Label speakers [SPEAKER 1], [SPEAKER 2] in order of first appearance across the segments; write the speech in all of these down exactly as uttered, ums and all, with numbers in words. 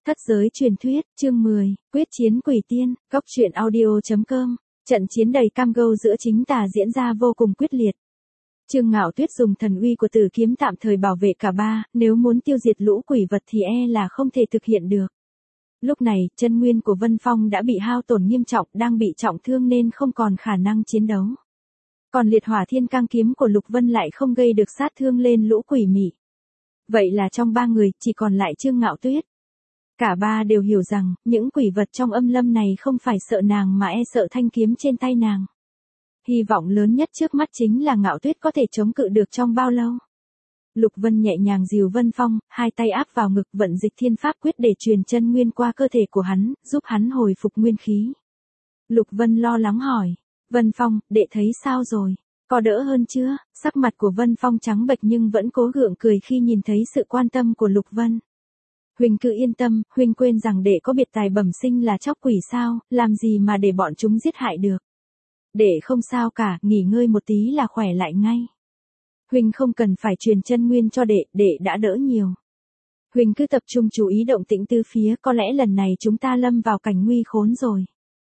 [SPEAKER 1] Thất giới truyền thuyết, chương mười, quyết chiến quỷ tiên, góc truyện audio chấm com. Trận chiến đầy cam go giữa chính tà diễn ra vô cùng quyết liệt. Trương Ngạo Tuyết dùng thần uy của Tử kiếm tạm thời bảo vệ cả ba, nếu muốn tiêu diệt lũ quỷ vật thì e là không thể thực hiện được. Lúc này, chân nguyên của Vân Phong đã bị hao tổn nghiêm trọng, đang bị trọng thương nên không còn khả năng chiến đấu. Còn liệt hỏa thiên cang kiếm của Lục Vân lại không gây được sát thương lên lũ quỷ mị. Vậy là trong ba người, chỉ còn lại Trương Ngạo Tuyết. Cả ba đều hiểu rằng, những quỷ vật trong âm lâm này không phải sợ nàng mà e sợ thanh kiếm trên tay nàng. Hy vọng lớn nhất trước mắt chính là Ngạo Tuyết có thể chống cự được trong bao lâu. Lục Vân nhẹ nhàng dìu Vân Phong, hai tay áp vào ngực vận dịch thiên pháp quyết để truyền chân nguyên qua cơ thể của hắn, giúp hắn hồi phục nguyên khí. Lục Vân lo lắng hỏi, Vân Phong, đệ thấy sao rồi? Có đỡ hơn chưa? Sắc mặt của Vân Phong trắng bệch nhưng vẫn cố gượng cười khi nhìn thấy sự quan tâm của Lục Vân. Huynh cứ yên tâm, huynh quên rằng đệ có biệt tài bẩm sinh là chóc quỷ sao, làm gì mà để bọn chúng giết hại được. Đệ không sao cả, nghỉ ngơi một tí là khỏe lại ngay. Huynh không cần phải truyền chân nguyên cho đệ, đệ đã đỡ nhiều. Huynh cứ tập trung chú ý động tĩnh từ phía, có lẽ lần này chúng ta lâm vào cảnh nguy khốn rồi.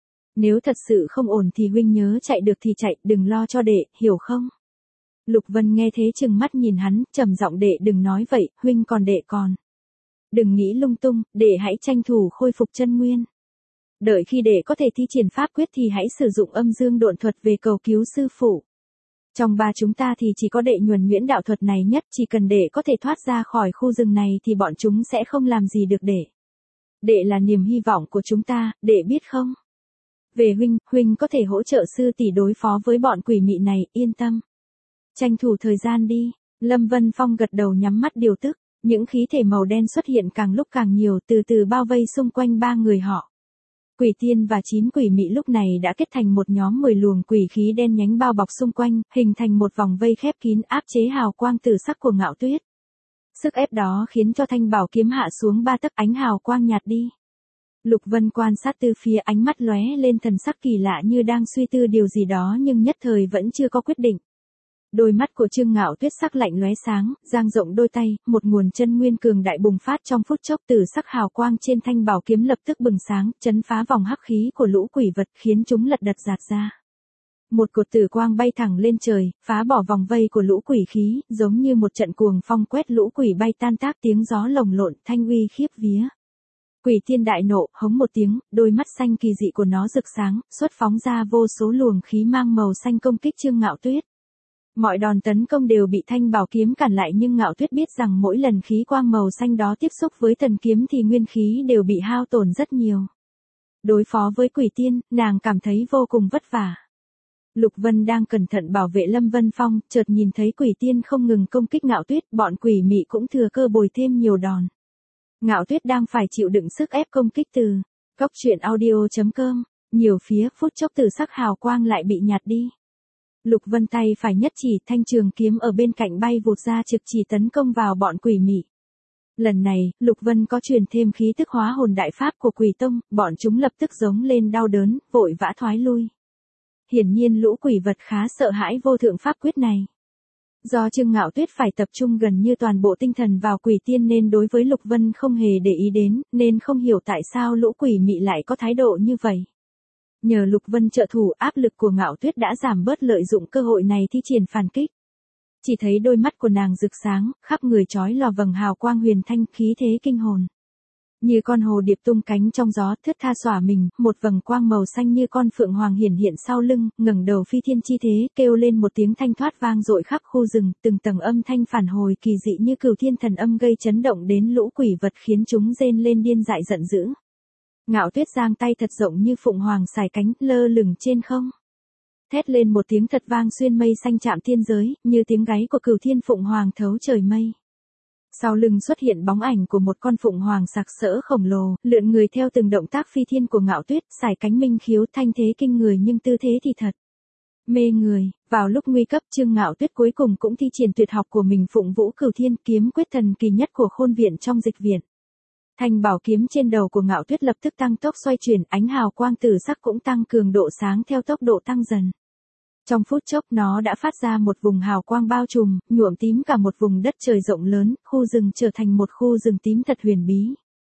[SPEAKER 1] Nếu thật sự không ổn thì huynh nhớ chạy được thì chạy, đừng lo cho đệ, hiểu không? Lục Vân nghe thế trừng mắt nhìn hắn, trầm giọng, đệ đừng nói vậy, huynh còn đệ còn. Đừng nghĩ lung tung, đệ hãy tranh thủ khôi phục chân nguyên. Đợi khi đệ có thể thi triển pháp quyết thì hãy sử dụng âm dương độn thuật về cầu cứu sư phụ. Trong ba chúng ta thì chỉ có đệ nhuần nhuyễn đạo thuật này nhất, chỉ cần đệ có thể thoát ra khỏi khu rừng này thì bọn chúng sẽ không làm gì được đệ. Đệ là niềm hy vọng của chúng ta, đệ biết không? Về huynh, huynh có thể hỗ trợ sư tỷ đối phó với bọn quỷ mị này, yên tâm. Tranh thủ thời gian đi. Lâm Vân Phong gật đầu nhắm mắt điều tức. Những khí thể màu đen xuất hiện càng lúc càng nhiều, từ từ bao vây xung quanh ba người họ. Quỷ tiên và chín quỷ mị lúc này đã kết thành một nhóm mười luồng quỷ khí đen nhánh bao bọc xung quanh, hình thành một vòng vây khép kín áp chế hào quang tử sắc của Ngạo Tuyết. Sức ép đó khiến cho thanh bảo kiếm hạ xuống ba tấc, ánh hào quang nhạt đi. Lục Vân quan sát từ phía, ánh mắt lóe lên thần sắc kỳ lạ như đang suy tư điều gì đó nhưng nhất thời vẫn chưa có quyết định. Đôi mắt của Trương Ngạo Tuyết sắc lạnh lóe sáng, dang rộng đôi tay, một nguồn chân nguyên cường đại bùng phát trong phút chốc, từ sắc hào quang trên thanh bảo kiếm lập tức bừng sáng, chấn phá vòng hắc khí của lũ quỷ vật, khiến chúng lật đật giạt ra. Một cột tử quang bay thẳng lên trời, phá bỏ vòng vây của lũ quỷ khí, giống như một trận cuồng phong quét lũ quỷ bay tan tác, tiếng gió lồng lộn, thanh uy khiếp vía. Quỷ tiên đại nộ, hống một tiếng, đôi mắt xanh kỳ dị của nó rực sáng, xuất phóng ra vô số luồng khí mang màu xanh công kích Trương Ngạo Tuyết. Mọi đòn tấn công đều bị thanh bảo kiếm cản lại nhưng Ngạo Tuyết biết rằng mỗi lần khí quang màu xanh đó tiếp xúc với thần kiếm thì nguyên khí đều bị hao tổn rất nhiều. Đối phó với quỷ tiên, nàng cảm thấy vô cùng vất vả. Lục Vân đang cẩn thận bảo vệ Lâm Vân Phong, chợt nhìn thấy quỷ tiên không ngừng công kích Ngạo Tuyết, bọn quỷ mị cũng thừa cơ bồi thêm nhiều đòn. Ngạo Tuyết đang phải chịu đựng sức ép công kích từ góc truyện audio chấm com, nhiều phía, phút chốc từ sắc hào quang lại bị nhạt đi. Lục Vân tay phải nhất chỉ, thanh trường kiếm ở bên cạnh bay vụt ra trực chỉ tấn công vào bọn quỷ mị. Lần này, Lục Vân có truyền thêm khí tức hóa hồn đại pháp của Quỷ Tông, bọn chúng lập tức giống lên đau đớn, vội vã thoái lui. Hiển nhiên lũ quỷ vật khá sợ hãi vô thượng pháp quyết này. Do Trương Ngạo Tuyết phải tập trung gần như toàn bộ tinh thần vào quỷ tiên nên đối với Lục Vân không hề để ý đến, nên không hiểu tại sao lũ quỷ mị lại có thái độ như vậy. Nhờ Lục Vân trợ thủ, áp lực của Ngạo Tuyết đã giảm bớt, lợi dụng cơ hội này thi triển phản kích. Chỉ thấy đôi mắt của nàng rực sáng, khắp người chói lòa vầng hào quang huyền thanh, khí thế kinh hồn. Như con hồ điệp tung cánh trong gió, thướt tha xõa mình, một vầng quang màu xanh như con phượng hoàng hiển hiện sau lưng, ngẩng đầu phi thiên chi thế, kêu lên một tiếng thanh thoát vang dội khắp khu rừng, từng tầng âm thanh phản hồi kỳ dị như cửu thiên thần âm gây chấn động đến lũ quỷ vật, khiến chúng rên lên điên dại giận dữ. Ngạo Tuyết giang tay thật rộng như phụng hoàng xài cánh, lơ lửng trên không. Thét lên một tiếng thật vang xuyên mây xanh chạm thiên giới, như tiếng gáy của cửu thiên phụng hoàng thấu trời mây. Sau lưng xuất hiện bóng ảnh của một con phụng hoàng sặc sỡ khổng lồ, lượn người theo từng động tác phi thiên của Ngạo Tuyết, xài cánh minh khiếu, thanh thế kinh người nhưng tư thế thì thật mê người. Vào lúc nguy cấp, Trương Ngạo Tuyết cuối cùng cũng thi triển tuyệt học của mình, Phụng Vũ Cửu Thiên, kiếm quyết thần kỳ nhất của Khôn Viện trong dịch viện. Thanh bảo kiếm trên đầu của Ngạo Tuyết lập tức tăng tốc xoay chuyển, ánh hào quang tử sắc cũng tăng cường độ sáng theo tốc độ tăng dần. Trong phút chốc nó đã phát ra một vùng hào quang bao trùm, nhuộm tím cả một vùng đất trời rộng lớn, khu rừng trở thành một khu rừng tím thật huyền bí.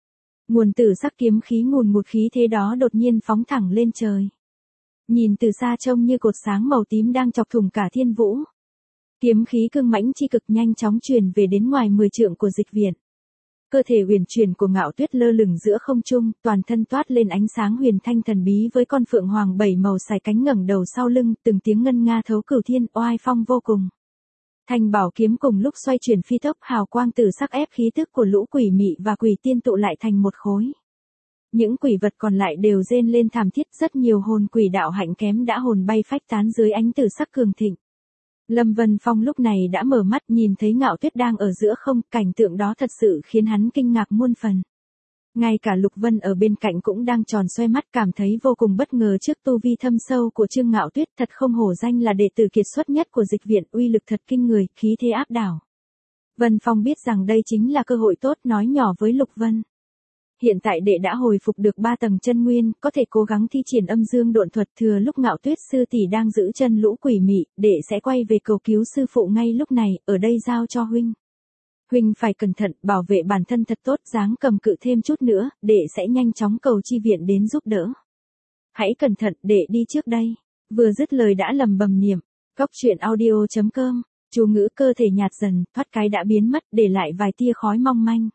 [SPEAKER 1] Nguồn tử sắc kiếm khí ngùn ngụt khí thế đó đột nhiên phóng thẳng lên trời. Nhìn từ xa trông như cột sáng màu tím đang chọc thủng cả thiên vũ. Kiếm khí cương mãnh chi cực nhanh chóng truyền về đến ngoài mười trượng của Dịch Viễn. Cơ thể huyền chuyển của Ngạo Tuyết lơ lửng giữa không trung, toàn thân toát lên ánh sáng huyền thanh thần bí với con phượng hoàng bảy màu sải cánh ngẩng đầu sau lưng, từng tiếng ngân nga thấu cửu thiên, oai phong vô cùng. Thanh bảo kiếm cùng lúc xoay chuyển phi tốc, hào quang tử sắc ép khí tức của lũ quỷ mị và quỷ tiên tụ lại thành một khối. Những quỷ vật còn lại đều rên lên thảm thiết, rất nhiều hồn quỷ đạo hạnh kém đã hồn bay phách tán dưới ánh tử sắc cường thịnh. Lâm Vân Phong lúc này đã mở mắt, nhìn thấy Ngạo Tuyết đang ở giữa không, cảnh tượng đó thật sự khiến hắn kinh ngạc muôn phần. Ngay cả Lục Vân ở bên cạnh cũng đang tròn xoe mắt, cảm thấy vô cùng bất ngờ trước tu vi thâm sâu của Trương Ngạo Tuyết, thật không hổ danh là đệ tử kiệt xuất nhất của Dịch Viện, uy lực thật kinh người, khí thế áp đảo. Vân Phong biết rằng đây chính là cơ hội tốt, nói nhỏ với Lục Vân. Hiện tại đệ đã hồi phục được ba tầng chân nguyên, có thể cố gắng thi triển âm dương độn thuật, thừa lúc Ngạo Tuyết sư tỷ đang giữ chân lũ quỷ mị, đệ sẽ quay về cầu cứu sư phụ ngay lúc này, ở đây giao cho huynh. Huynh phải cẩn thận, bảo vệ bản thân thật tốt, dáng cầm cự thêm chút nữa, đệ sẽ nhanh chóng cầu chi viện đến giúp đỡ. Hãy cẩn thận, đệ đi trước đây. Vừa dứt lời đã lầm bầm niệm. Cóc truyện audio chấm com, chú ngữ cơ thể nhạt dần, thoát cái đã biến mất, để lại vài tia khói mong manh.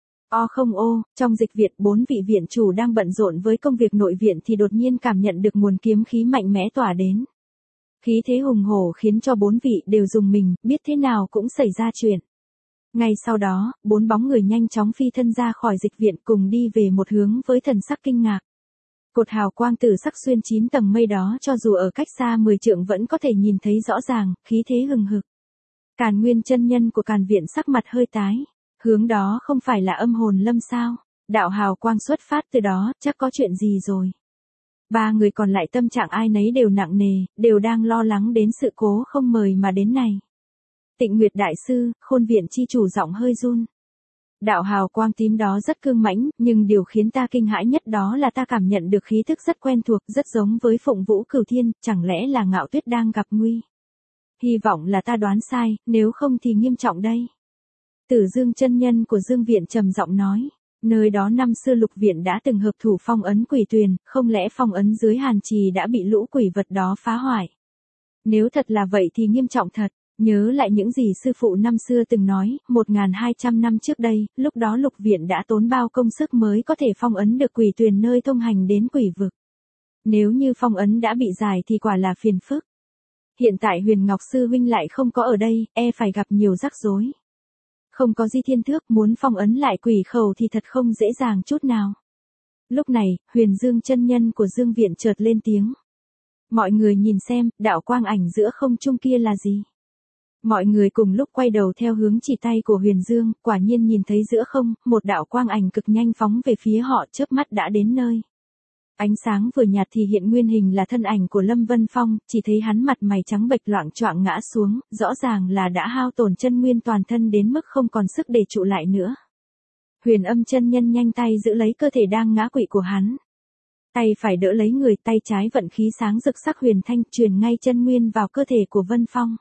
[SPEAKER 1] O không ô, trong Dịch Viện, bốn vị viện chủ đang bận rộn với công việc nội viện thì đột nhiên cảm nhận được nguồn kiếm khí mạnh mẽ tỏa đến. Khí thế hùng hổ khiến cho bốn vị đều rùng mình, biết thế nào cũng xảy ra chuyện. Ngay sau đó, bốn bóng người nhanh chóng phi thân ra khỏi Dịch Viện, cùng đi về một hướng với thần sắc kinh ngạc. Cột hào quang tử sắc xuyên chín tầng mây đó cho dù ở cách xa mười trượng vẫn có thể nhìn thấy rõ ràng, khí thế hừng hực. Càn Nguyên chân nhân của Càn Viện sắc mặt hơi tái. Hướng đó không phải là Âm Hồn Lâm sao? Đạo hào quang xuất phát từ đó, chắc có chuyện gì rồi. Ba người còn lại tâm trạng ai nấy đều nặng nề, đều đang lo lắng đến sự cố không mời mà đến này. Tịnh Nguyệt đại sư, Khôn Viện chi chủ giọng hơi run. Đạo hào quang tím đó rất cương mãnh, nhưng điều khiến ta kinh hãi nhất đó là ta cảm nhận được khí tức rất quen thuộc, rất giống với Phụng Vũ Cửu Thiên, chẳng lẽ là Ngạo Tuyết đang gặp nguy. Hy vọng là ta đoán sai, nếu không thì nghiêm trọng đây. Tử Dương chân nhân của Dương Viện trầm giọng nói, nơi đó năm xưa Lục Viện đã từng hợp thủ phong ấn quỷ tuyền, không lẽ phong ấn dưới Hàn Trì đã bị lũ quỷ vật đó phá hoại? Nếu thật là vậy thì nghiêm trọng thật, nhớ lại những gì sư phụ năm xưa từng nói, một nghìn hai trăm năm trước đây, lúc đó Lục Viện đã tốn bao công sức mới có thể phong ấn được quỷ tuyền nơi thông hành đến quỷ vực. Nếu như phong ấn đã bị giải thì quả là phiền phức. Hiện tại Huyền Ngọc sư huynh lại không có ở đây, e phải gặp nhiều rắc rối. Không có Di Thiên Thước, muốn phong ấn lại quỷ khẩu thì thật không dễ dàng chút nào. Lúc này, Huyền Dương chân nhân của Dương Viện chợt lên tiếng. Mọi người nhìn xem, đạo quang ảnh giữa không trung kia là gì? Mọi người cùng lúc quay đầu theo hướng chỉ tay của Huyền Dương, quả nhiên nhìn thấy giữa không, một đạo quang ảnh cực nhanh phóng về phía họ, chớp mắt đã đến nơi. Ánh sáng vừa nhạt thì hiện nguyên hình là thân ảnh của Lâm Vân Phong, chỉ thấy hắn mặt mày trắng bệch loạng choạng ngã xuống, rõ ràng là đã hao tổn chân nguyên toàn thân đến mức không còn sức để trụ lại nữa. Huyền Âm chân nhân nhanh tay giữ lấy cơ thể đang ngã quỵ của hắn. Tay phải đỡ lấy người, tay trái vận khí sáng rực sắc huyền thanh truyền ngay chân nguyên vào cơ thể của Vân Phong.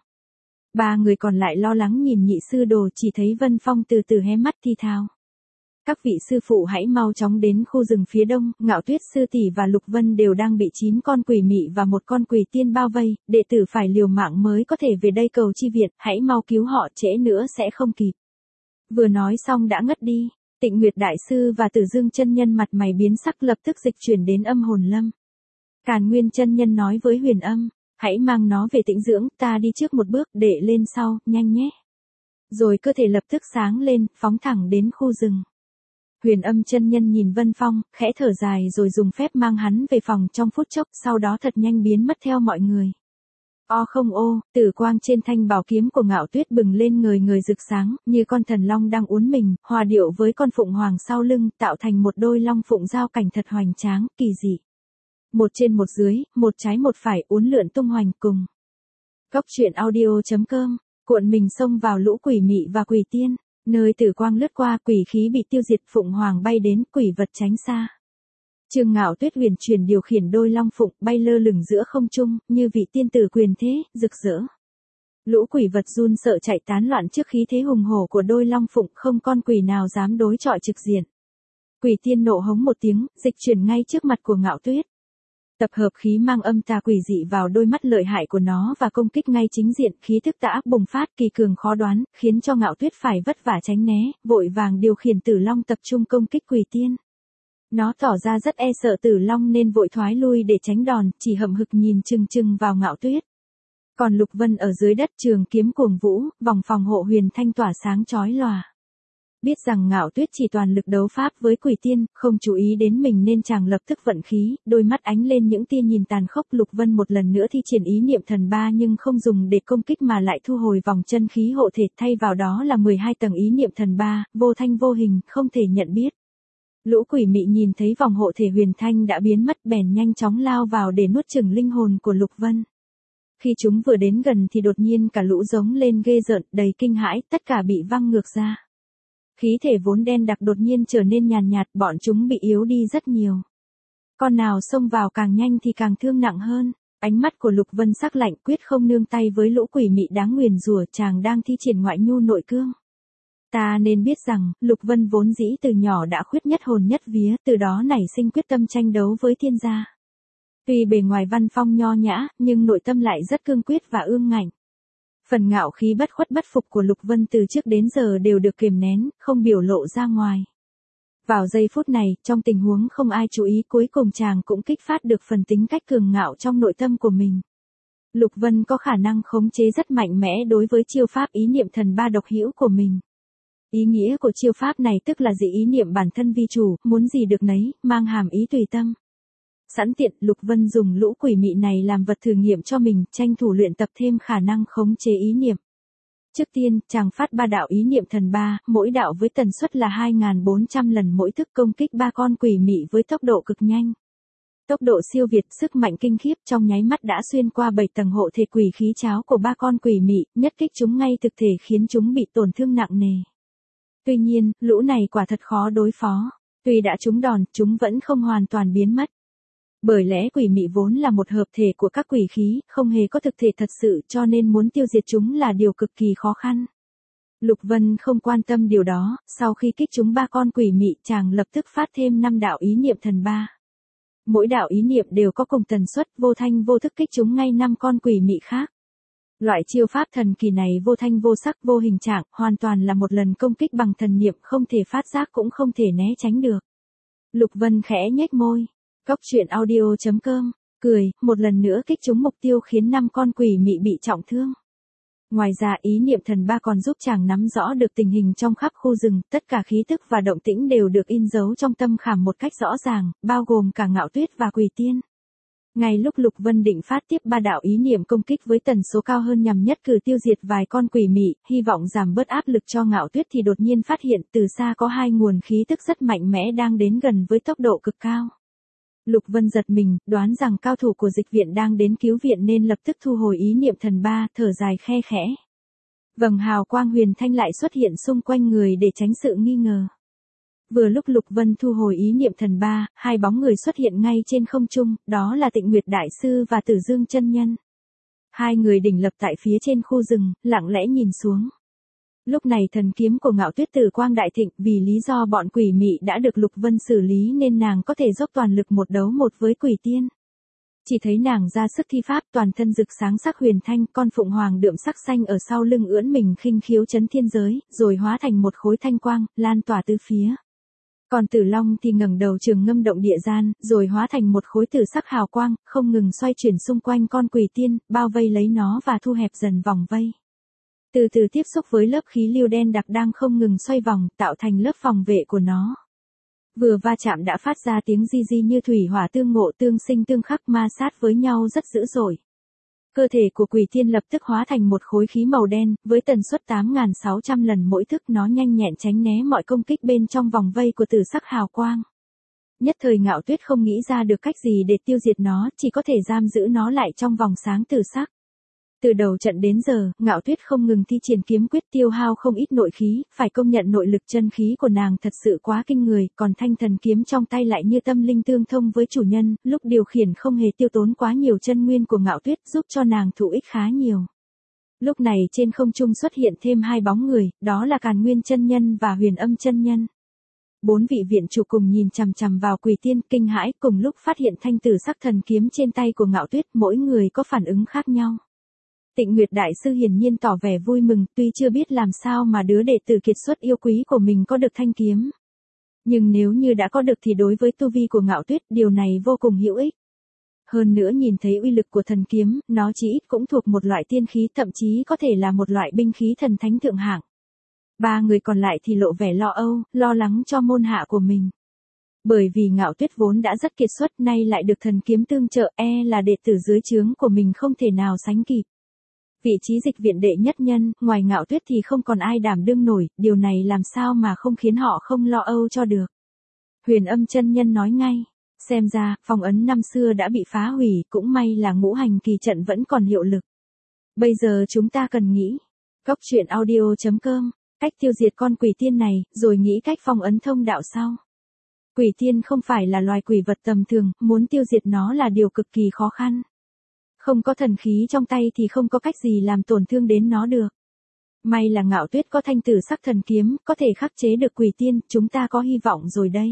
[SPEAKER 1] Ba người còn lại lo lắng nhìn nhị sư đồ, chỉ thấy Vân Phong từ từ hé mắt thi thào. Các vị sư phụ hãy mau chóng đến khu rừng phía đông, Ngạo Tuyết sư tỷ và Lục Vân đều đang bị chín con quỷ mị và một con quỷ tiên bao vây, đệ tử phải liều mạng mới có thể về đây cầu chi viện, hãy mau cứu họ, trễ nữa sẽ không kịp. Vừa nói xong đã ngất đi, Tịnh Nguyệt đại sư và Tử Dương chân nhân mặt mày biến sắc lập tức dịch chuyển đến Âm Hồn Lâm. Càn Nguyên chân nhân nói với Huyền Âm, hãy mang nó về tĩnh dưỡng, ta đi trước một bước, để lên sau, nhanh nhé. Rồi cơ thể lập tức sáng lên, phóng thẳng đến khu rừng. Huyền Âm chân nhân nhìn Vân Phong, khẽ thở dài rồi dùng phép mang hắn về phòng trong phút chốc, sau đó thật nhanh biến mất theo mọi người. O không ô, tử quang trên thanh bảo kiếm của Ngạo Tuyết bừng lên ngời ngời rực sáng, như con thần long đang uốn mình, hòa điệu với con phụng hoàng sau lưng, tạo thành một đôi long phụng giao cảnh thật hoành tráng, kỳ dị. Một trên một dưới, một trái một phải, uốn lượn tung hoành cùng. Cóc truyện audio chấm com, cuộn mình xông vào lũ quỷ mị và quỷ tiên. Nơi tử quang lướt qua, quỷ khí bị tiêu diệt, phụng hoàng bay đến, quỷ vật tránh xa. Trương Ngạo Tuyết huyền chuyển điều khiển đôi long phụng, bay lơ lửng giữa không trung, như vị tiên tử quyền thế, rực rỡ. Lũ quỷ vật run sợ chạy tán loạn trước khí thế hùng hổ của đôi long phụng, không con quỷ nào dám đối chọi trực diện. Quỷ tiên nộ hống một tiếng, dịch chuyển ngay trước mặt của Ngạo Tuyết. Tập hợp khí mang âm tà quỷ dị vào đôi mắt lợi hại của nó và công kích ngay chính diện, khí thức tà ác bùng phát kỳ cường khó đoán, khiến cho Ngạo Tuyết phải vất vả tránh né, vội vàng điều khiển Tử Long tập trung công kích quỷ tiên. Nó tỏ ra rất e sợ Tử Long nên vội thoái lui để tránh đòn, chỉ hậm hực nhìn chừng chừng vào Ngạo Tuyết. Còn Lục Vân ở dưới đất trường kiếm cuồng vũ, vòng phòng hộ huyền thanh tỏa sáng chói lòa. Biết rằng Ngạo Tuyết chỉ toàn lực đấu pháp với quỷ tiên, không chú ý đến mình nên chàng lập tức vận khí, đôi mắt ánh lên những tia nhìn tàn khốc. Lục Vân một lần nữa thi triển ý niệm thần ba nhưng không dùng để công kích mà lại thu hồi vòng chân khí hộ thể, thay vào đó là mười hai tầng ý niệm thần ba, vô thanh vô hình, không thể nhận biết. Lũ quỷ mị nhìn thấy vòng hộ thể huyền thanh đã biến mất bèn nhanh chóng lao vào để nuốt chửng linh hồn của Lục Vân. Khi chúng vừa đến gần thì đột nhiên cả lũ giống lên ghê rợn, đầy kinh hãi, tất cả bị văng ngược ra. Khí thể vốn đen đặc đột nhiên trở nên nhàn nhạt, bọn chúng bị yếu đi rất nhiều. Con nào xông vào càng nhanh thì càng thương nặng hơn. Ánh mắt của Lục Vân sắc lạnh, quyết không nương tay với lũ quỷ mị đáng nguyền rủa, chàng đang thi triển ngoại nhu nội cương. Ta nên biết rằng, Lục Vân vốn dĩ từ nhỏ đã khuyết nhất hồn nhất vía, từ đó nảy sinh quyết tâm tranh đấu với thiên gia. Tuy bề ngoài văn phong nho nhã, nhưng nội tâm lại rất cương quyết và ương ngạnh. Phần ngạo khí bất khuất bất phục của Lục Vân từ trước đến giờ đều được kiềm nén, không biểu lộ ra ngoài. Vào giây phút này, trong tình huống không ai chú ý, cuối cùng chàng cũng kích phát được phần tính cách cường ngạo trong nội tâm của mình. Lục Vân có khả năng khống chế rất mạnh mẽ đối với chiêu pháp ý niệm thần ba độc hữu của mình. Ý nghĩa của chiêu pháp này tức là dị ý niệm bản thân vi chủ, muốn gì được nấy, mang hàm ý tùy tâm. Sẵn tiện, Lục Vân dùng lũ quỷ mị này làm vật thử nghiệm cho mình, tranh thủ luyện tập thêm khả năng khống chế ý niệm. Trước tiên, chàng phát ba đạo ý niệm thần ba, mỗi đạo với tần suất là hai nghìn bốn trăm lần mỗi thức, công kích ba con quỷ mị với tốc độ cực nhanh. Tốc độ siêu việt, sức mạnh kinh khiếp, trong nháy mắt đã xuyên qua bảy tầng hộ thể quỷ khí cháo của ba con quỷ mị, nhất kích chúng ngay thực thể khiến chúng bị tổn thương nặng nề. Tuy nhiên, lũ này quả thật khó đối phó. Tuy đã trúng đòn, chúng vẫn không hoàn toàn biến mất. Bởi lẽ quỷ mị vốn là một hợp thể của các quỷ khí, không hề có thực thể thật sự, cho nên muốn tiêu diệt chúng là điều cực kỳ khó khăn. Lục Vân không quan tâm điều đó, sau khi kích chúng ba con quỷ mị, chàng lập tức phát thêm năm đạo ý niệm thần ba. Mỗi đạo ý niệm đều có cùng tần suất, vô thanh vô thức kích chúng ngay năm con quỷ mị khác. Loại chiêu pháp thần kỳ này vô thanh vô sắc vô hình trạng, hoàn toàn là một lần công kích bằng thần niệm, không thể phát giác cũng không thể né tránh được. Lục Vân khẽ nhếch môi. Cốc truyện audio chấm com, cười, một lần nữa kích trúng mục tiêu khiến năm con quỷ mị bị trọng thương. Ngoài ra ý niệm thần ba còn giúp chàng nắm rõ được tình hình trong khắp khu rừng, tất cả khí tức và động tĩnh đều được in dấu trong tâm khảm một cách rõ ràng, bao gồm cả Ngạo Tuyết và quỷ tiên. Ngay lúc Lục Vân định phát tiếp ba đạo ý niệm công kích với tần số cao hơn nhằm nhất cử tiêu diệt vài con quỷ mị, hy vọng giảm bớt áp lực cho Ngạo Tuyết thì đột nhiên phát hiện từ xa có hai nguồn khí tức rất mạnh mẽ đang đến gần với tốc độ cực cao. Lục Vân giật mình, đoán rằng cao thủ của dịch viện đang đến cứu viện nên lập tức thu hồi ý niệm thần ba, thở dài khe khẽ. Vầng hào quang huyền thanh lại xuất hiện xung quanh người để tránh sự nghi ngờ. Vừa lúc Lục Vân thu hồi ý niệm thần ba, hai bóng người xuất hiện ngay trên không trung, đó là Tịnh Nguyệt Đại Sư và Tử Dương Chân Nhân. Hai người đỉnh lập tại phía trên khu rừng, lặng lẽ nhìn xuống. Lúc này thần kiếm của Ngạo Tuyết tử quang đại thịnh, vì lý do bọn quỷ mị đã được Lục Vân xử lý nên nàng có thể dốc toàn lực một đấu một với quỷ tiên. Chỉ thấy nàng ra sức thi pháp, toàn thân rực sáng sắc huyền thanh, con phụng hoàng đượm sắc xanh ở sau lưng ưỡn mình khinh khiếu chấn thiên giới, rồi hóa thành một khối thanh quang, lan tỏa tứ phía. Còn Tử Long thì ngẩng đầu trường ngâm động địa gian, rồi hóa thành một khối tử sắc hào quang, không ngừng xoay chuyển xung quanh con quỷ tiên, bao vây lấy nó và thu hẹp dần vòng vây. Từ từ tiếp xúc với lớp khí lưu đen đặc đang không ngừng xoay vòng, tạo thành lớp phòng vệ của nó. Vừa va chạm đã phát ra tiếng di di như thủy hỏa tương ngộ, tương sinh tương khắc, ma sát với nhau rất dữ dội. Cơ thể của quỷ tiên lập tức hóa thành một khối khí màu đen, với tần suất tám nghìn sáu trăm lần mỗi thức, nó nhanh nhẹn tránh né mọi công kích bên trong vòng vây của tử sắc hào quang. Nhất thời Ngạo Tuyết không nghĩ ra được cách gì để tiêu diệt nó, chỉ có thể giam giữ nó lại trong vòng sáng tử sắc. Từ đầu trận đến giờ, Ngạo Tuyết không ngừng thi triển kiếm quyết, tiêu hao không ít nội khí, phải công nhận nội lực chân khí của nàng thật sự quá kinh người, còn thanh thần kiếm trong tay lại như tâm linh tương thông với chủ nhân, lúc điều khiển không hề tiêu tốn quá nhiều chân nguyên của Ngạo Tuyết, giúp cho nàng thụ ích khá nhiều. Lúc này trên không trung xuất hiện thêm hai bóng người, đó là Càn Nguyên chân nhân và Huyền Âm chân nhân. Bốn vị viện chủ cùng nhìn chằm chằm vào Quỷ Tiên, kinh hãi, cùng lúc phát hiện thanh tử sắc thần kiếm trên tay của Ngạo Tuyết, mỗi người có phản ứng khác nhau. Tịnh Nguyệt đại sư hiển nhiên tỏ vẻ vui mừng, tuy chưa biết làm sao mà đứa đệ tử kiệt xuất yêu quý của mình có được thanh kiếm. Nhưng nếu như đã có được thì đối với tu vi của Ngạo Tuyết, điều này vô cùng hữu ích. Hơn nữa nhìn thấy uy lực của thần kiếm, nó chỉ ít cũng thuộc một loại tiên khí, thậm chí có thể là một loại binh khí thần thánh thượng hạng. Ba người còn lại thì lộ vẻ lo âu, lo lắng cho môn hạ của mình. Bởi vì Ngạo Tuyết vốn đã rất kiệt xuất, nay lại được thần kiếm tương trợ, e là đệ tử dưới trướng của mình không thể nào sánh kịp. Vị trí dịch viện đệ nhất nhân, ngoài Ngạo Tuyết thì không còn ai đảm đương nổi, điều này làm sao mà không khiến họ không lo âu cho được. Huyền Âm chân nhân nói ngay, xem ra, phong ấn năm xưa đã bị phá hủy, cũng may là ngũ hành kỳ trận vẫn còn hiệu lực. Bây giờ chúng ta cần nghĩ, cốc truyện audio chấm com, cách tiêu diệt con quỷ tiên này, rồi nghĩ cách phong ấn thông đạo sau. Quỷ tiên không phải là loài quỷ vật tầm thường, muốn tiêu diệt nó là điều cực kỳ khó khăn. Không có thần khí trong tay thì không có cách gì làm tổn thương đến nó được. May là Ngạo Tuyết có thanh tử sắc thần kiếm, có thể khắc chế được quỷ tiên, chúng ta có hy vọng rồi đây.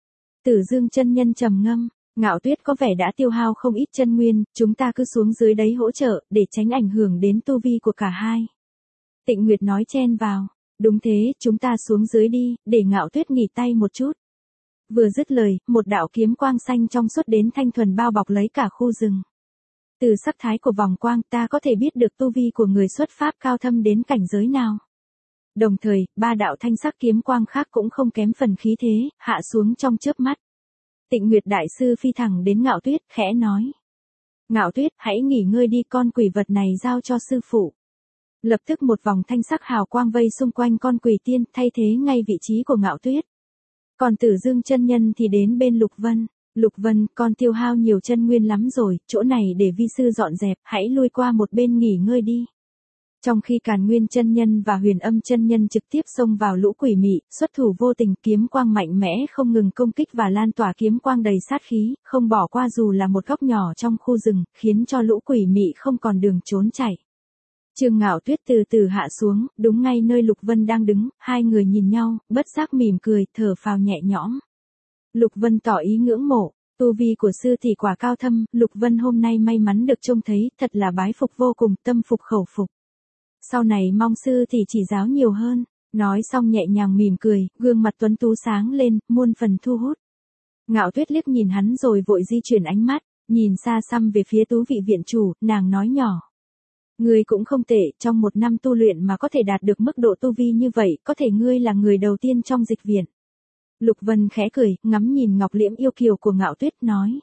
[SPEAKER 1] Tử Dương chân nhân trầm ngâm, Ngạo Tuyết có vẻ đã tiêu hao không ít chân nguyên, chúng ta cứ xuống dưới đấy hỗ trợ, để tránh ảnh hưởng đến tu vi của cả hai. Tịnh Nguyệt nói chen vào, đúng thế, chúng ta xuống dưới đi, để Ngạo Tuyết nghỉ tay một chút. Vừa dứt lời, một đạo kiếm quang xanh trong suốt đến thanh thuần bao bọc lấy cả khu rừng. Từ sắc thái của vòng quang ta có thể biết được tu vi của người xuất pháp cao thâm đến cảnh giới nào. Đồng thời, ba đạo thanh sắc kiếm quang khác cũng không kém phần khí thế, hạ xuống trong chớp mắt. Tịnh Nguyệt đại sư phi thẳng đến Ngạo Tuyết, khẽ nói. Ngạo Tuyết, hãy nghỉ ngơi đi, con quỷ vật này giao cho sư phụ. Lập tức một vòng thanh sắc hào quang vây xung quanh con quỷ tiên, thay thế ngay vị trí của Ngạo Tuyết. Còn Tử Dương chân nhân thì đến bên Lục Vân. Lục Vân, con tiêu hao nhiều chân nguyên lắm rồi, chỗ này để vi sư dọn dẹp, hãy lui qua một bên nghỉ ngơi đi. Trong khi Càn Nguyên chân nhân và Huyền Âm chân nhân trực tiếp xông vào lũ quỷ mị, xuất thủ vô tình, kiếm quang mạnh mẽ không ngừng công kích và lan tỏa kiếm quang đầy sát khí, không bỏ qua dù là một góc nhỏ trong khu rừng, khiến cho lũ quỷ mị không còn đường trốn chạy. Trương Ngạo Tuyết từ từ hạ xuống, đúng ngay nơi Lục Vân đang đứng, hai người nhìn nhau, bất giác mỉm cười, thở phào nhẹ nhõm. Lục Vân tỏ ý ngưỡng mộ, tu vi của sư tỷ quả cao thâm, Lục Vân hôm nay may mắn được trông thấy, thật là bái phục vô cùng, tâm phục khẩu phục. Sau này mong sư tỷ chỉ giáo nhiều hơn, nói xong nhẹ nhàng mỉm cười, gương mặt tuấn tú sáng lên, muôn phần thu hút. Ngạo Tuyết liếc nhìn hắn rồi vội di chuyển ánh mắt, nhìn xa xăm về phía Tú vị viện chủ, nàng nói nhỏ. Ngươi cũng không tệ, trong một năm tu luyện mà có thể đạt được mức độ tu vi như vậy, có thể ngươi là người đầu tiên trong dịch viện. Lục Vân khẽ cười, ngắm nhìn ngọc liễm yêu kiều của Ngạo Tuyết nói.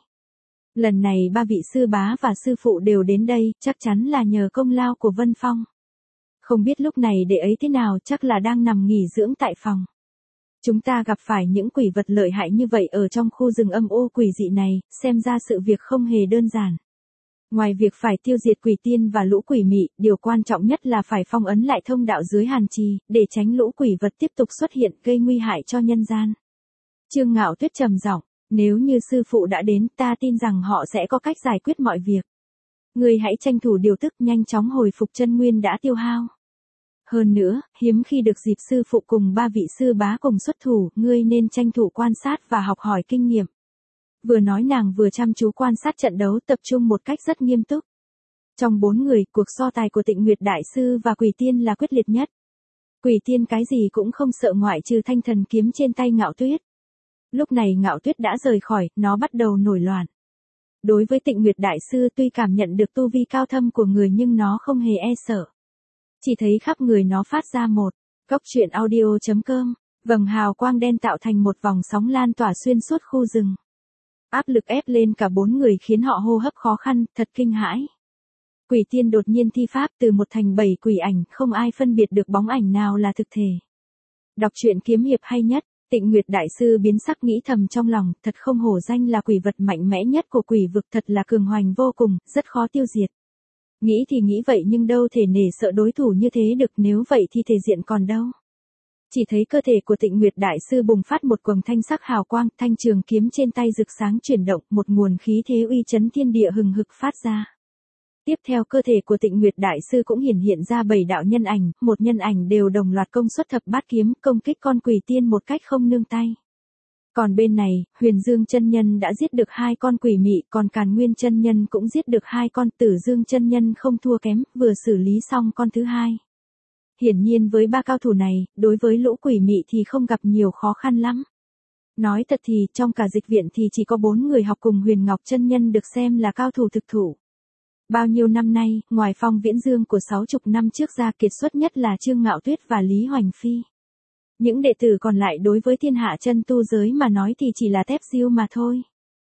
[SPEAKER 1] Lần này ba vị sư bá và sư phụ đều đến đây, chắc chắn là nhờ công lao của Vân Phong. Không biết lúc này đệ ấy thế nào, chắc là đang nằm nghỉ dưỡng tại phòng. Chúng ta gặp phải những quỷ vật lợi hại như vậy ở trong khu rừng âm u quỷ dị này, xem ra sự việc không hề đơn giản. Ngoài việc phải tiêu diệt quỷ tiên và lũ quỷ mị, điều quan trọng nhất là phải phong ấn lại thông đạo dưới hàn trì, để tránh lũ quỷ vật tiếp tục xuất hiện gây nguy hại cho nhân gian. Trương Ngạo Tuyết trầm giọng, nếu như sư phụ đã đến, ta tin rằng họ sẽ có cách giải quyết mọi việc. Ngươi hãy tranh thủ điều tức, nhanh chóng hồi phục chân nguyên đã tiêu hao. Hơn nữa, hiếm khi được dịp sư phụ cùng ba vị sư bá cùng xuất thủ, ngươi nên tranh thủ quan sát và học hỏi kinh nghiệm. Vừa nói nàng vừa chăm chú quan sát trận đấu, tập trung một cách rất nghiêm túc. Trong bốn người, cuộc so tài của Tịnh Nguyệt đại sư và Quỷ Tiên là quyết liệt nhất. Quỷ Tiên cái gì cũng không sợ ngoại trừ thanh thần kiếm trên tay Ngạo Tuyết. Lúc này Ngạo Tuyết đã rời khỏi, nó bắt đầu nổi loạn. Đối với Tịnh Nguyệt đại sư tuy cảm nhận được tu vi cao thâm của người nhưng nó không hề e sợ. Chỉ thấy khắp người nó phát ra một, cốc truyện audio chấm com, vầng hào quang đen tạo thành một vòng sóng lan tỏa xuyên suốt khu rừng. Áp lực ép lên cả bốn người khiến họ hô hấp khó khăn, thật kinh hãi. Quỷ Tiên đột nhiên thi pháp từ một thành bảy quỷ ảnh, không ai phân biệt được bóng ảnh nào là thực thể. Đọc truyện kiếm hiệp hay nhất, Tịnh Nguyệt đại sư biến sắc nghĩ thầm trong lòng, thật không hổ danh là quỷ vật mạnh mẽ nhất của quỷ vực, thật là cường hoành vô cùng, rất khó tiêu diệt. Nghĩ thì nghĩ vậy nhưng đâu thể nể sợ đối thủ như thế được, nếu vậy thì thể diện còn đâu. Chỉ thấy cơ thể của Tịnh Nguyệt đại sư bùng phát một quầng thanh sắc hào quang, thanh trường kiếm trên tay rực sáng chuyển động, một nguồn khí thế uy chấn thiên địa hừng hực phát ra. Tiếp theo cơ thể của Tịnh Nguyệt đại sư cũng hiển hiện ra bảy đạo nhân ảnh, một nhân ảnh đều đồng loạt công suất thập bát kiếm, công kích con quỷ tiên một cách không nương tay. Còn bên này, Huyền Dương chân nhân đã giết được hai con quỷ mị, còn Càn Nguyên chân nhân cũng giết được hai con, Tử Dương chân nhân không thua kém, vừa xử lý xong con thứ hai. Hiển nhiên với ba cao thủ này, đối với lũ quỷ mị thì không gặp nhiều khó khăn lắm. Nói thật thì, trong cả dịch viện thì chỉ có bốn người học cùng Huyền Ngọc chân nhân được xem là cao thủ thực thụ. Bao nhiêu năm nay, ngoài Phong Viễn Dương của sáu chục năm trước ra, kiệt xuất nhất là Trương Ngạo Tuyết và Lý Hoành Phi. Những đệ tử còn lại đối với thiên hạ chân tu giới mà nói thì chỉ là tép diêu mà thôi.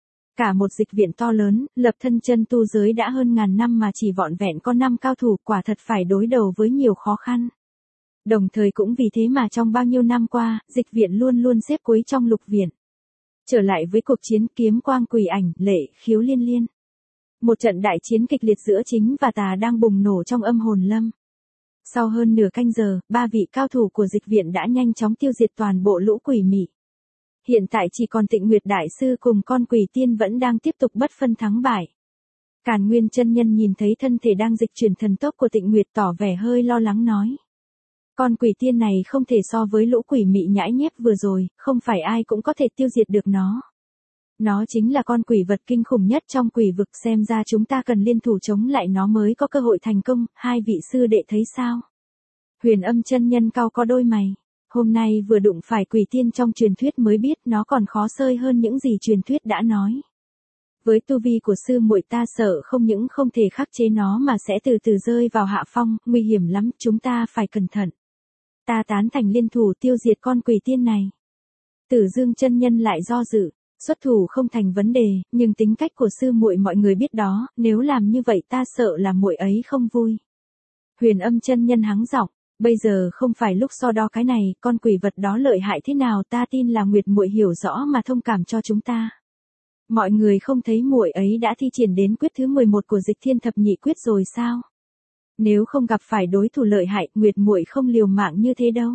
[SPEAKER 1] Cả một dịch viện to lớn, lập thân chân tu giới đã hơn ngàn năm mà chỉ vỏn vẹn có năm cao thủ, quả thật phải đối đầu với nhiều khó khăn. Đồng thời cũng vì thế mà trong bao nhiêu năm qua, dịch viện luôn luôn xếp cuối trong lục viện. Trở lại với cuộc chiến kiếm quang quỷ ảnh, lệ, khiếu liên liên. Một trận đại chiến kịch liệt giữa chính và tà đang bùng nổ trong âm hồn lâm. Sau hơn nửa canh giờ, ba vị cao thủ của dịch viện đã nhanh chóng tiêu diệt toàn bộ lũ quỷ mị. Hiện tại chỉ còn Tịnh Nguyệt Đại Sư cùng con quỷ tiên vẫn đang tiếp tục bất phân thắng bại. Càn Nguyên chân nhân nhìn thấy thân thể đang dịch chuyển thần tốc của Tịnh Nguyệt tỏ vẻ hơi lo lắng nói. Con quỷ tiên này không thể so với lũ quỷ mị nhãi nhép vừa rồi, không phải ai cũng có thể tiêu diệt được nó. Nó chính là con quỷ vật kinh khủng nhất trong quỷ vực, xem ra chúng ta cần liên thủ chống lại nó mới có cơ hội thành công, hai vị sư đệ thấy sao? Huyền Âm chân nhân cau có đôi mày, hôm nay vừa đụng phải quỷ tiên trong truyền thuyết mới biết nó còn khó xơi hơn những gì truyền thuyết đã nói. Với tu vi của sư muội ta sợ không những không thể khắc chế nó mà sẽ từ từ rơi vào hạ phong, nguy hiểm lắm, chúng ta phải cẩn thận. Ta tán thành liên thủ tiêu diệt con quỷ tiên này. Tử Dương chân nhân lại do dự. Xuất thủ không thành vấn đề, nhưng tính cách của sư muội mọi người biết đó, nếu làm như vậy ta sợ là muội ấy không vui. Huyền Âm chân nhân hắng giọng, bây giờ không phải lúc so đo cái này, con quỷ vật đó lợi hại thế nào ta tin là Nguyệt muội hiểu rõ mà thông cảm cho chúng ta. Mọi người không thấy muội ấy đã thi triển đến quyết thứ mười một của Dịch Thiên Thập Nhị Quyết rồi sao? Nếu không gặp phải đối thủ lợi hại, Nguyệt muội không liều mạng như thế đâu.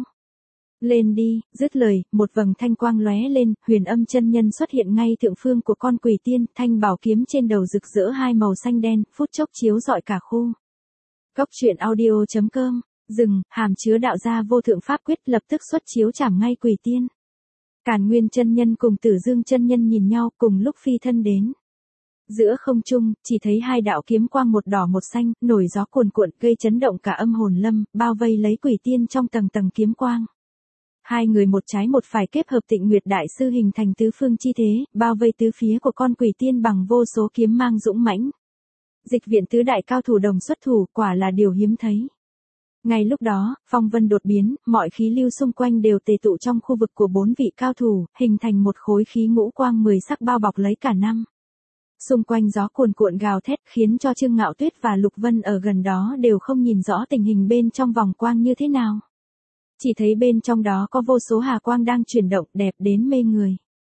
[SPEAKER 1] Lên đi, dứt lời, một vầng thanh quang lóe lên, Huyền Âm chân nhân xuất hiện ngay thượng phương của con quỷ tiên, thanh bảo kiếm trên đầu rực rỡ hai màu xanh đen, phút chốc chiếu rọi cả khu. Góc truyện audio chấm com, dừng, hàm chứa đạo gia vô thượng pháp quyết lập tức xuất chiếu chảm ngay quỷ tiên. Càn Nguyên chân nhân cùng Tử Dương chân nhân nhìn nhau cùng lúc phi thân đến. Giữa không trung, chỉ thấy hai đạo kiếm quang một đỏ một xanh, nổi gió cuồn cuộn gây chấn động cả âm hồn lâm, bao vây lấy quỷ tiên trong tầng tầng kiếm quang. Hai người một trái một phải kết hợp Tịnh Nguyệt Đại Sư hình thành tứ phương chi thế, bao vây tứ phía của con quỷ tiên bằng vô số kiếm mang dũng mãnh. Dịch viện tứ đại cao thủ đồng xuất thủ, quả là điều hiếm thấy. Ngay lúc đó, phong vân đột biến, mọi khí lưu xung quanh đều tề tụ trong khu vực của bốn vị cao thủ, hình thành một khối khí ngũ quang mười sắc bao bọc lấy cả năm. Xung quanh gió cuồn cuộn gào thét khiến cho Trương Ngạo Tuyết và Lục Vân ở gần đó đều không nhìn rõ tình hình bên trong vòng quang như thế nào. Chỉ thấy bên trong đó có vô số hà quang đang chuyển động đẹp đến mê người.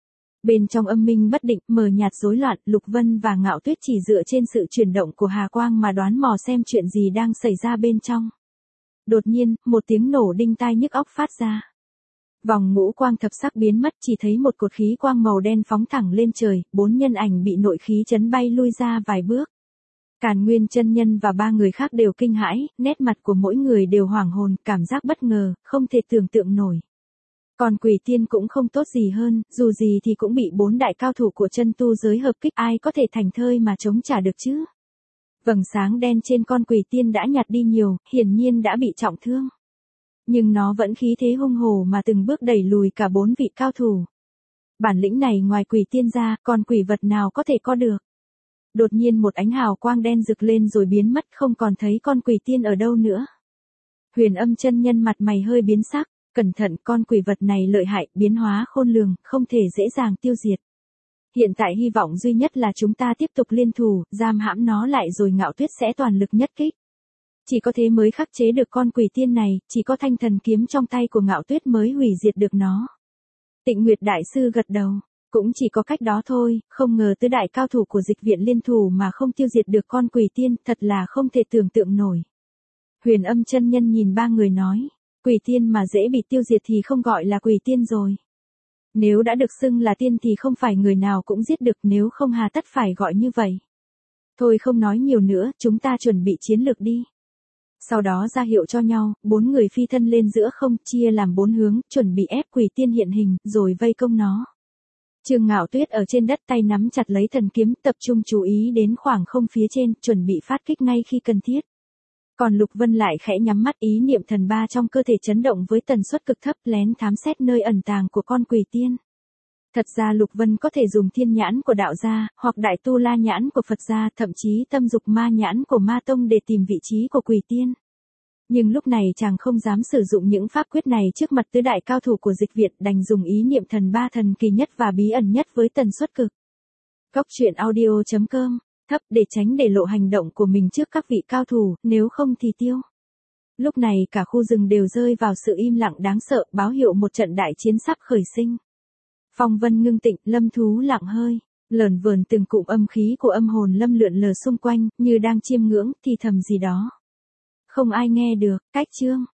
[SPEAKER 1] Bên trong âm minh bất định, mờ nhạt rối loạn, Lục Vân và Ngạo Tuyết chỉ dựa trên sự chuyển động của hà quang mà đoán mò xem chuyện gì đang xảy ra bên trong. Đột nhiên, một tiếng nổ đinh tai nhức óc phát ra. Vòng ngũ quang thập sắc biến mất, chỉ thấy một cột khí quang màu đen phóng thẳng lên trời, bốn nhân ảnh bị nội khí chấn bay lui ra vài bước. Càn Nguyên chân nhân và ba người khác đều kinh hãi, nét mặt của mỗi người đều hoảng hồn, cảm giác bất ngờ, không thể tưởng tượng nổi. Còn quỷ tiên cũng không tốt gì hơn, dù gì thì cũng bị bốn đại cao thủ của chân tu giới hợp kích, ai có thể thành thơi mà chống trả được chứ. Vầng sáng đen trên con quỷ tiên đã nhạt đi nhiều, hiển nhiên đã bị trọng thương. Nhưng nó vẫn khí thế hung hồ mà từng bước đẩy lùi cả bốn vị cao thủ. Bản lĩnh này ngoài quỷ tiên ra, còn quỷ vật nào có thể có được. Đột nhiên một ánh hào quang đen rực lên rồi biến mất, không còn thấy con quỷ tiên ở đâu nữa. Huyền Âm chân nhân mặt mày hơi biến sắc, cẩn thận, con quỷ vật này lợi hại, biến hóa khôn lường, không thể dễ dàng tiêu diệt. Hiện tại hy vọng duy nhất là chúng ta tiếp tục liên thủ, giam hãm nó lại rồi Ngạo Tuyết sẽ toàn lực nhất kích. Chỉ có thế mới khắc chế được con quỷ tiên này, chỉ có thanh thần kiếm trong tay của Ngạo Tuyết mới hủy diệt được nó. Tịnh Nguyệt Đại Sư gật đầu, cũng chỉ có cách đó thôi, không ngờ tứ đại cao thủ của dịch viện liên thủ mà không tiêu diệt được con quỷ tiên, thật là không thể tưởng tượng nổi. Huyền Âm chân nhân nhìn ba người nói, quỷ tiên mà dễ bị tiêu diệt thì không gọi là quỷ tiên rồi. Nếu đã được xưng là tiên thì không phải người nào cũng giết được, nếu không hà tất phải gọi như vậy. Thôi không nói nhiều nữa, chúng ta chuẩn bị chiến lược đi. Sau đó ra hiệu cho nhau, bốn người phi thân lên giữa không, chia làm bốn hướng, chuẩn bị ép quỷ tiên hiện hình, rồi vây công nó. Trương Ngạo Tuyết ở trên đất tay nắm chặt lấy thần kiếm, tập trung chú ý đến khoảng không phía trên, chuẩn bị phát kích ngay khi cần thiết. Còn Lục Vân lại khẽ nhắm mắt, ý niệm thần ba trong cơ thể chấn động với tần suất cực thấp, lén thám xét nơi ẩn tàng của con quỷ tiên. Thật ra Lục Vân có thể dùng thiên nhãn của đạo gia, hoặc đại tu la nhãn của Phật gia, thậm chí tâm dục ma nhãn của ma tông để tìm vị trí của quỷ tiên. Nhưng lúc này chàng không dám sử dụng những pháp quyết này trước mặt tứ đại cao thủ của Dịch Viện, đành dùng ý niệm thần ba thần kỳ nhất và bí ẩn nhất với tần suất cực. Góc truyện audio chấm com thấp để tránh để lộ hành động của mình trước các vị cao thủ, nếu không thì tiêu. Lúc này cả khu rừng đều rơi vào sự im lặng đáng sợ, báo hiệu một trận đại chiến sắp khởi sinh. Phong vân ngưng tịnh, lâm thú lặng hơi, lởn vởn từng cụm âm khí của âm hồn lâm lượn lờ xung quanh, như đang chiêm ngưỡng, thì thầm gì đó. Không ai nghe được, cách chương.